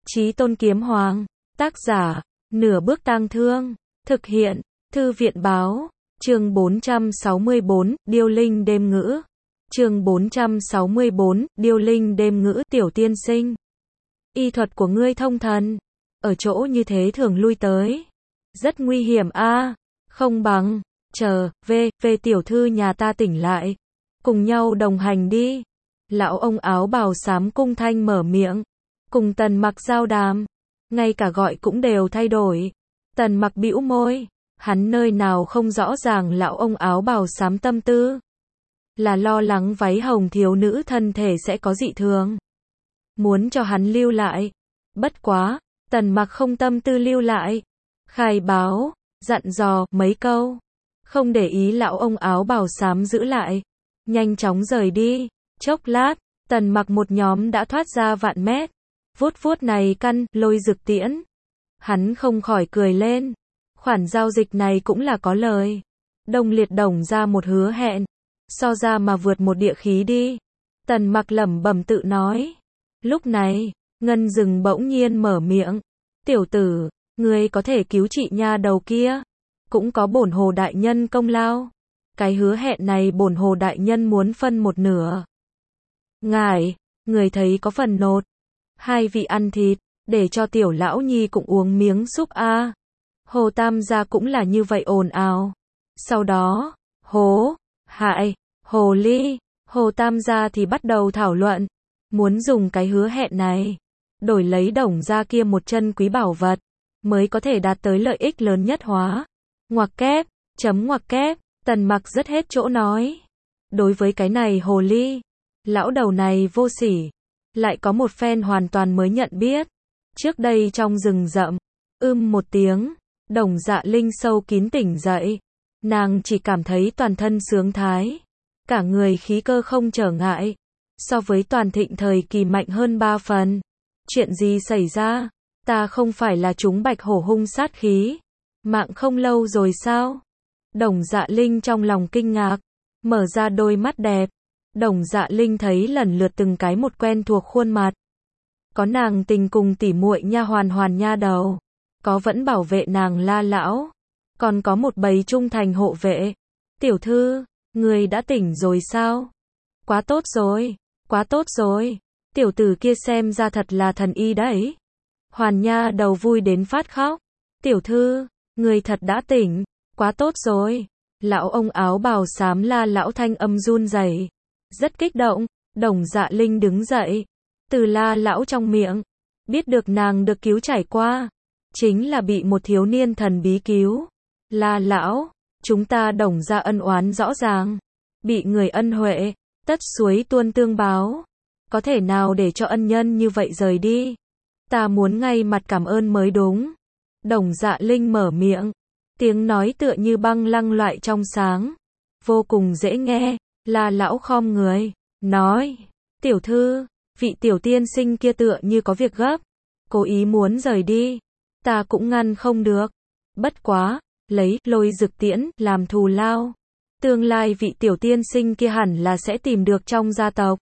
Chí Tôn Kiếm Hoàng. Tác giả, Nửa Bước Tang Thương. Thực hiện, Thư viện Báo. Chương 464, Điêu Linh Đêm Ngữ. Chương 464, Điêu Linh Đêm Ngữ. Tiểu tiên sinh, y thuật của ngươi thông thần, ở chỗ như thế thường lui tới, rất nguy hiểm a. Không bằng chờ về tiểu thư nhà ta tỉnh lại, cùng nhau đồng hành đi. Lão ông áo bào xám cung thanh mở miệng, cùng Tần Mặc giao đàm, ngay cả gọi cũng đều thay đổi. Tần Mặc bĩu môi, hắn nơi nào không rõ ràng lão ông áo bào xám tâm tư, là lo lắng váy hồng thiếu nữ thân thể sẽ có dị thường, muốn cho hắn lưu lại. Bất quá, Tần Mặc không tâm tư lưu lại, khai báo, dặn dò mấy câu, không để ý lão ông áo bào xám giữ lại, nhanh chóng rời đi. Chốc lát, Tần Mặc một nhóm đã thoát ra vạn mét, vuốt vuốt này căn lôi dực tiễn. Hắn không khỏi cười lên, khoản giao dịch này cũng là có lời. Đông Liệt Đồng ra một hứa hẹn, so ra mà vượt một địa khí đi. Tần Mặc lẩm bẩm tự nói. Lúc này, Ngân Dừng bỗng nhiên mở miệng, tiểu tử, ngươi có thể cứu chị nha đầu kia, cũng có bổn hồ đại nhân công lao. Cái hứa hẹn này bổn hồ đại nhân muốn phân một nửa. Ngài, người thấy có phần nột. Hai vị ăn thịt, để cho tiểu lão nhi cũng uống miếng súp a. Hồ Tam gia cũng là như vậy ồn ào. Sau đó, Hố, Hại, Hồ Ly, Hồ Tam gia thì bắt đầu thảo luận, muốn dùng cái hứa hẹn này đổi lấy Đồng gia kia một chân quý bảo vật, mới có thể đạt tới lợi ích lớn nhất hóa. Ngoặc kép, ngoặc kép, Tần Mặc rất hết chỗ nói. Đối với cái này hồ ly, lão đầu này vô sỉ, lại có một phen hoàn toàn mới nhận biết. Trước đây trong rừng rậm, một tiếng, Đồng Dạ Linh sâu kín tỉnh dậy. Nàng chỉ cảm thấy toàn thân sướng thái, cả người khí cơ không trở ngại, so với toàn thịnh thời kỳ mạnh hơn 3 phần. Chuyện gì xảy ra? Ta không phải là chúng bạch hổ hung sát khí, mạng không lâu rồi sao? Đồng Dạ Linh trong lòng kinh ngạc, mở ra đôi mắt đẹp. Đồng Dạ Linh thấy lần lượt từng cái một quen thuộc khuôn mặt. Có nàng tình cùng tỉ muội nha hoàn Hoàn nha đầu, có vẫn bảo vệ nàng La lão, còn có một bầy trung thành hộ vệ. Tiểu thư, người đã tỉnh rồi sao? Quá tốt rồi, quá tốt rồi. Tiểu tử kia xem ra thật là thần y đấy. Hoàn nha đầu vui đến phát khóc. Tiểu thư, người thật đã tỉnh, quá tốt rồi. Lão ông áo bào xám La lão thanh âm run rẩy, rất kích động. Đồng Dạ Linh đứng dậy, từ La lão trong miệng biết được nàng được cứu trải qua, chính là bị một thiếu niên thần bí cứu. La lão, chúng ta Đồng gia ân oán rõ ràng, bị người ân huệ, tất suối tuôn tương báo, có thể nào để cho ân nhân như vậy rời đi? Ta muốn ngay mặt cảm ơn mới đúng. Đồng Dạ Linh mở miệng, tiếng nói tựa như băng lăng loại trong sáng, vô cùng dễ nghe. La lão khom người, nói, tiểu thư, vị tiểu tiên sinh kia tựa như có việc gấp, cố ý muốn rời đi, ta cũng ngăn không được. Bất quá, lấy lôi dực tiễn làm thù lao, tương lai vị tiểu tiên sinh kia hẳn là sẽ tìm được trong gia tộc.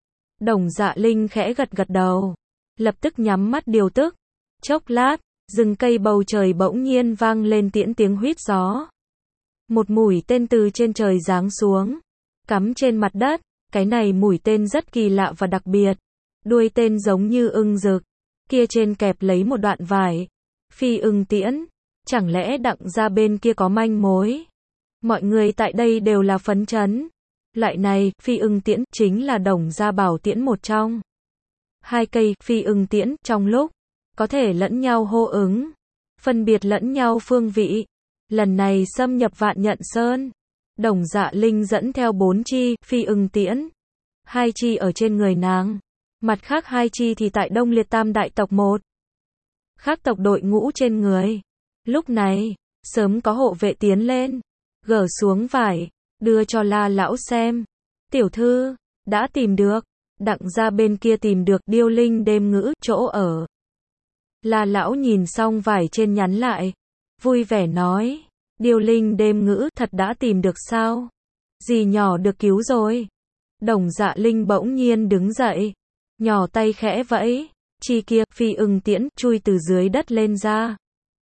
Đồng Dạ Linh khẽ gật gật đầu, lập tức nhắm mắt điều tức. Chốc lát, rừng cây bầu trời bỗng nhiên vang lên tiễn tiếng huýt gió. Một mũi tên từ trên trời giáng xuống, cắm trên mặt đất. Cái này mũi tên rất kỳ lạ và đặc biệt, đuôi tên giống như ưng rực, kia trên kẹp lấy một đoạn vải. Phi ưng tiễn, chẳng lẽ Đặng gia bên kia có manh mối? Mọi người tại đây đều là phấn chấn. Loại này, phi ưng tiễn, chính là Đồng gia bảo tiễn một trong. Hai cây phi ưng tiễn, trong lúc có thể lẫn nhau hô ứng, phân biệt lẫn nhau phương vị. Lần này xâm nhập Vạn Nhận Sơn, Đồng Dạ Linh dẫn theo 4 chi phi ưng tiễn, 2 chi ở trên người nàng, mặt khác 2 chi thì tại Đông Liệt Tam đại tộc một khác tộc đội ngũ trên người. Lúc này, sớm có hộ vệ tiến lên, gỡ xuống vải, đưa cho La lão xem. Tiểu thư, đã tìm được, Đặng gia bên kia tìm được Điêu Linh Đêm Ngữ chỗ ở. La lão nhìn xong vải trên nhắn lại, vui vẻ nói, Điêu Linh Đêm Ngữ thật đã tìm được sao? Dì nhỏ được cứu rồi. Đồng Dạ Linh bỗng nhiên đứng dậy, nhỏ tay khẽ vẫy, Chi kia, Phi Ưng Tiễn, chui từ dưới đất lên ra.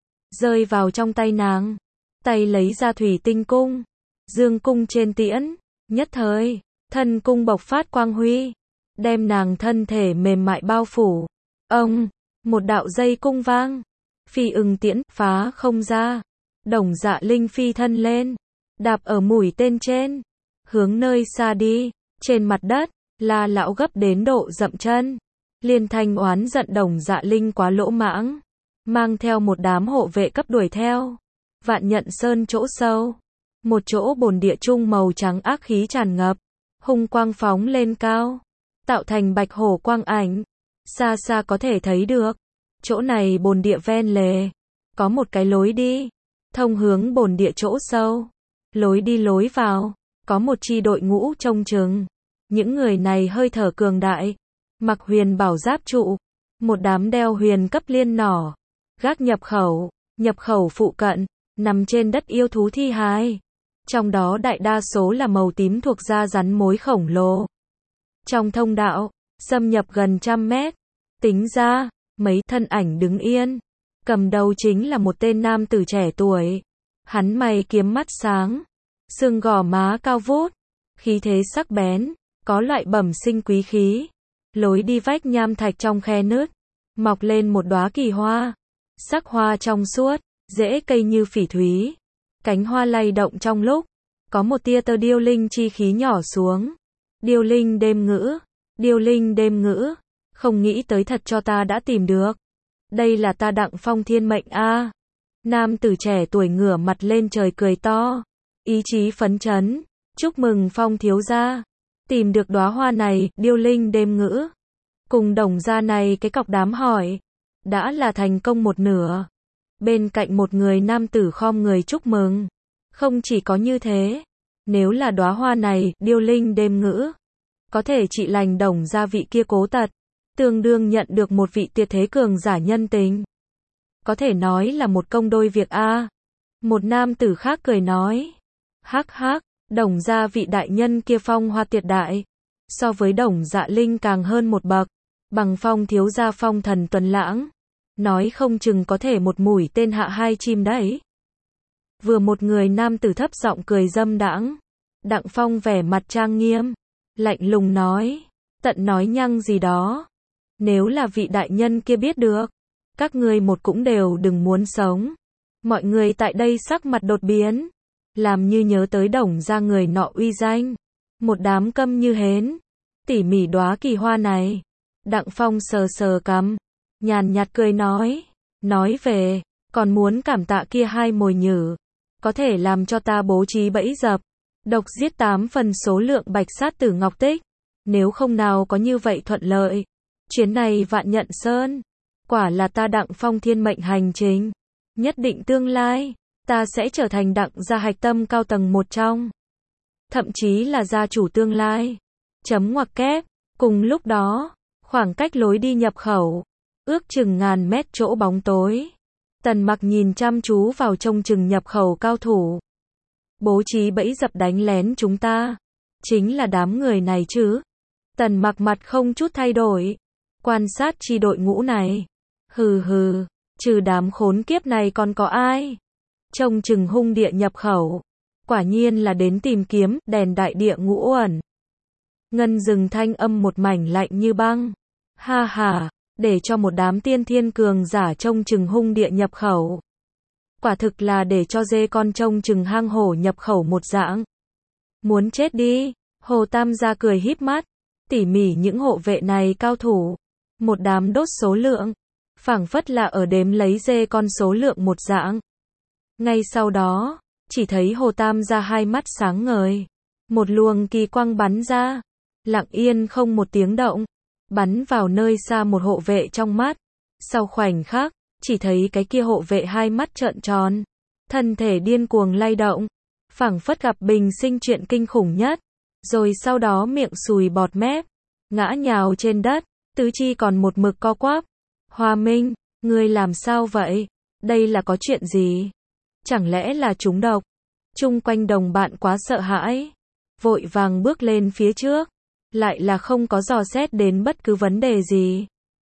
Rơi vào trong tay nàng. Tay lấy ra thủy tinh cung. Dương cung trên tiễn. Nhất thời, thân cung bộc phát quang huy. Đem nàng thân thể mềm mại bao phủ. Ông, một đạo dây cung vang. Phi Ưng Tiễn, phá không ra. Đồng Dạ Linh phi thân lên. Đạp ở mũi tên trên. Hướng nơi xa đi. Trên mặt đất, La lão gấp đến độ dậm chân. Liên Thanh oán giận Đồng Dạ Linh quá lỗ mãng. Mang theo một đám hộ vệ cấp đuổi theo. Vạn Nhận Sơn chỗ sâu. Một chỗ bồn địa trung màu trắng ác khí tràn ngập. Hung quang phóng lên cao. Tạo thành bạch hổ quang ảnh. Xa xa có thể thấy được. Chỗ này bồn địa ven lề. Có một cái lối đi. Thông hướng bồn địa chỗ sâu. Lối đi lối vào. Có một chi đội ngũ trông chừng. Những người này hơi thở cường đại. Mặc huyền bảo giáp trụ. Một đám đeo huyền cấp liên nỏ. Gác nhập khẩu. Nhập khẩu phụ cận. Nằm trên đất yêu thú thi hài. Trong đó đại đa số là màu tím thuộc da rắn mối khổng lồ. Trong thông đạo, xâm nhập gần 100 mét. Tính ra, mấy thân ảnh đứng yên. Cầm đầu chính là một tên nam tử trẻ tuổi. Hắn mày kiếm mắt sáng. Xương gò má cao vút. Khí thế sắc bén. Có loại bẩm sinh quý khí. Lối đi vách nham thạch trong khe nứt. Mọc lên một đóa kỳ hoa. Sắc hoa trong suốt. Rễ cây như phỉ thúy. Cánh hoa lay động trong lúc. Có một tia tơ điêu linh chi khí nhỏ xuống. Điêu linh đêm ngữ. Điêu linh đêm ngữ. Không nghĩ tới thật cho ta đã tìm được. Đây là ta Đặng Phong thiên mệnh a. Nam tử trẻ tuổi ngửa mặt lên trời cười to. Ý chí phấn chấn. Chúc mừng Phong thiếu gia. Tìm được đóa hoa này, điêu linh đêm ngữ. Cùng Đồng gia này cái cọc đám hỏi. Đã là thành công một nửa. Bên cạnh một người nam tử khom người chúc mừng. Không chỉ có như thế. Nếu là đóa hoa này, điêu linh đêm ngữ. Có thể trị lành Đồng gia vị kia cố tật. Tương đương nhận được một vị tuyệt thế cường giả nhân tình. Có thể nói là một công đôi việc a. Một nam tử khác cười nói. Hắc hắc, Đồng gia vị đại nhân kia phong hoa tuyệt đại. So với Đồng Dạ Linh càng hơn một bậc. Bằng Phong thiếu gia phong thần tuần lãng. Nói không chừng có thể một mũi tên hạ hai chim đấy. Vừa một người nam tử thấp giọng cười dâm đãng. Đặng Phong vẻ mặt trang nghiêm. Lạnh lùng nói. Tận nói nhăng gì đó. Nếu là vị đại nhân kia biết được. Các ngươi một cũng đều đừng muốn sống. Mọi người tại đây sắc mặt đột biến. Làm như nhớ tới Đồng gia người nọ uy danh. Một đám câm như hến. Tỉ mỉ đóa kỳ hoa này. Đặng Phong sờ sờ cằm. Nhàn nhạt cười nói. Nói về. Còn muốn cảm tạ kia hai mồi nhử. Có thể làm cho ta bố trí bẫy dập. Độc giết 8 phần số lượng bạch sát tử ngọc tích. Nếu không nào có như vậy thuận lợi. Chuyến này Vạn Nhận Sơn. Quả là ta Đặng Phong thiên mệnh hành trình. Nhất định tương lai. Ta sẽ trở thành Đặng gia hạch tâm cao tầng một trong. Thậm chí là gia chủ tương lai. Chấm ngoặc kép. Cùng lúc đó. Khoảng cách lối đi nhập khẩu. Ước chừng ngàn mét chỗ bóng tối. Tần Mặc nhìn chăm chú vào trông chừng nhập khẩu cao thủ. Bố trí bẫy dập đánh lén chúng ta. Chính là đám người này chứ. Tần Mặc mặt không chút thay đổi. Quan sát chi đội ngũ này. Hừ hừ. Trừ đám khốn kiếp này còn có ai? Trông chừng hung địa nhập khẩu. Quả nhiên là đến tìm kiếm đèn đại địa ngũ uẩn. Ngân rừng thanh âm một mảnh lạnh như băng. Ha ha. Để cho một đám tiên thiên cường giả trông chừng hung địa nhập khẩu. Quả thực là để cho dê con trông chừng hang hổ nhập khẩu một dạng. Muốn chết đi. Hồ Tam gia cười híp mắt. Tỉ mỉ những hộ vệ này cao thủ. Một đám đốt số lượng. Phảng phất là ở đếm lấy dê con số lượng một dạng. Ngay sau đó, chỉ thấy Hồ Tam gia hai mắt sáng ngời. Một luồng kỳ quang bắn ra. Lặng yên không một tiếng động. Bắn vào nơi xa một hộ vệ trong mắt. Sau khoảnh khắc, chỉ thấy cái kia hộ vệ hai mắt trợn tròn. Thân thể điên cuồng lay động. Phảng phất gặp bình sinh chuyện kinh khủng nhất. Rồi sau đó miệng sùi bọt mép. Ngã nhào trên đất. Tứ chi còn một mực co quắp. Hoa Minh, ngươi làm sao vậy? Đây là có chuyện gì? Chẳng lẽ là trúng độc? Chung quanh đồng bạn quá sợ hãi. Vội vàng bước lên phía trước. Lại là không có dò xét đến bất cứ vấn đề gì.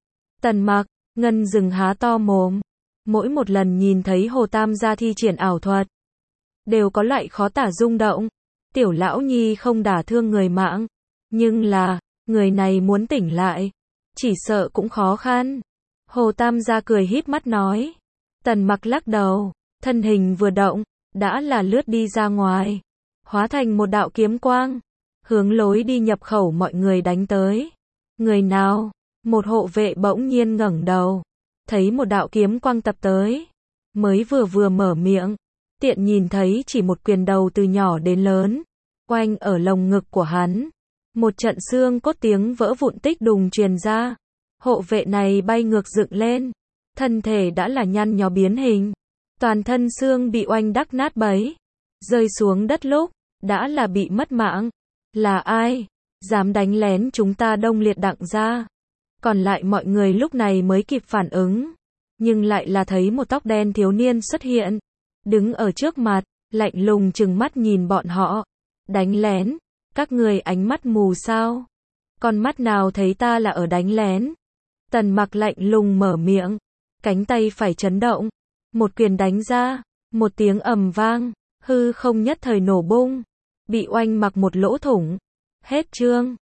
Tần Mặc, Ngân Dừng há to mồm. Mỗi một lần nhìn thấy Hồ Tam gia thi triển ảo thuật, đều có loại khó tả rung động. Tiểu lão nhi không đả thương người mạng, nhưng là, người này muốn tỉnh lại, chỉ sợ cũng khó khăn. Hồ Tam gia cười híp mắt nói. Tần Mặc lắc đầu, thân hình vừa động, đã là lướt đi ra ngoài, hóa thành một đạo kiếm quang, hướng lối đi nhập khẩu mọi người đánh tới. Người nào? Một hộ vệ bỗng nhiên ngẩng đầu, thấy một đạo kiếm quang tập tới, mới vừa mở miệng, tiện nhìn thấy chỉ một quyền đầu từ nhỏ đến lớn, oanh ở lồng ngực của hắn. Một trận xương cốt tiếng vỡ vụn tích đùng truyền ra. Hộ vệ này bay ngược dựng lên, thân thể đã là nhăn nhó biến hình, toàn thân xương bị oanh đắc nát bấy, rơi xuống đất lúc, đã là bị mất mạng. Là ai? Dám đánh lén chúng ta Đông Liệt Đặng gia? Còn lại mọi người lúc này mới kịp phản ứng, nhưng lại là thấy một tóc đen thiếu niên xuất hiện, đứng ở trước mặt, lạnh lùng trừng mắt nhìn bọn họ. Đánh lén? Các người ánh mắt mù sao? Con mắt nào thấy ta là ở đánh lén? Tần Mặc lạnh lùng mở miệng, cánh tay phải chấn động, một quyền đánh ra, một tiếng ầm vang, hư không nhất thời nổ bung, bị oanh mặc một lỗ thủng. Hết chương.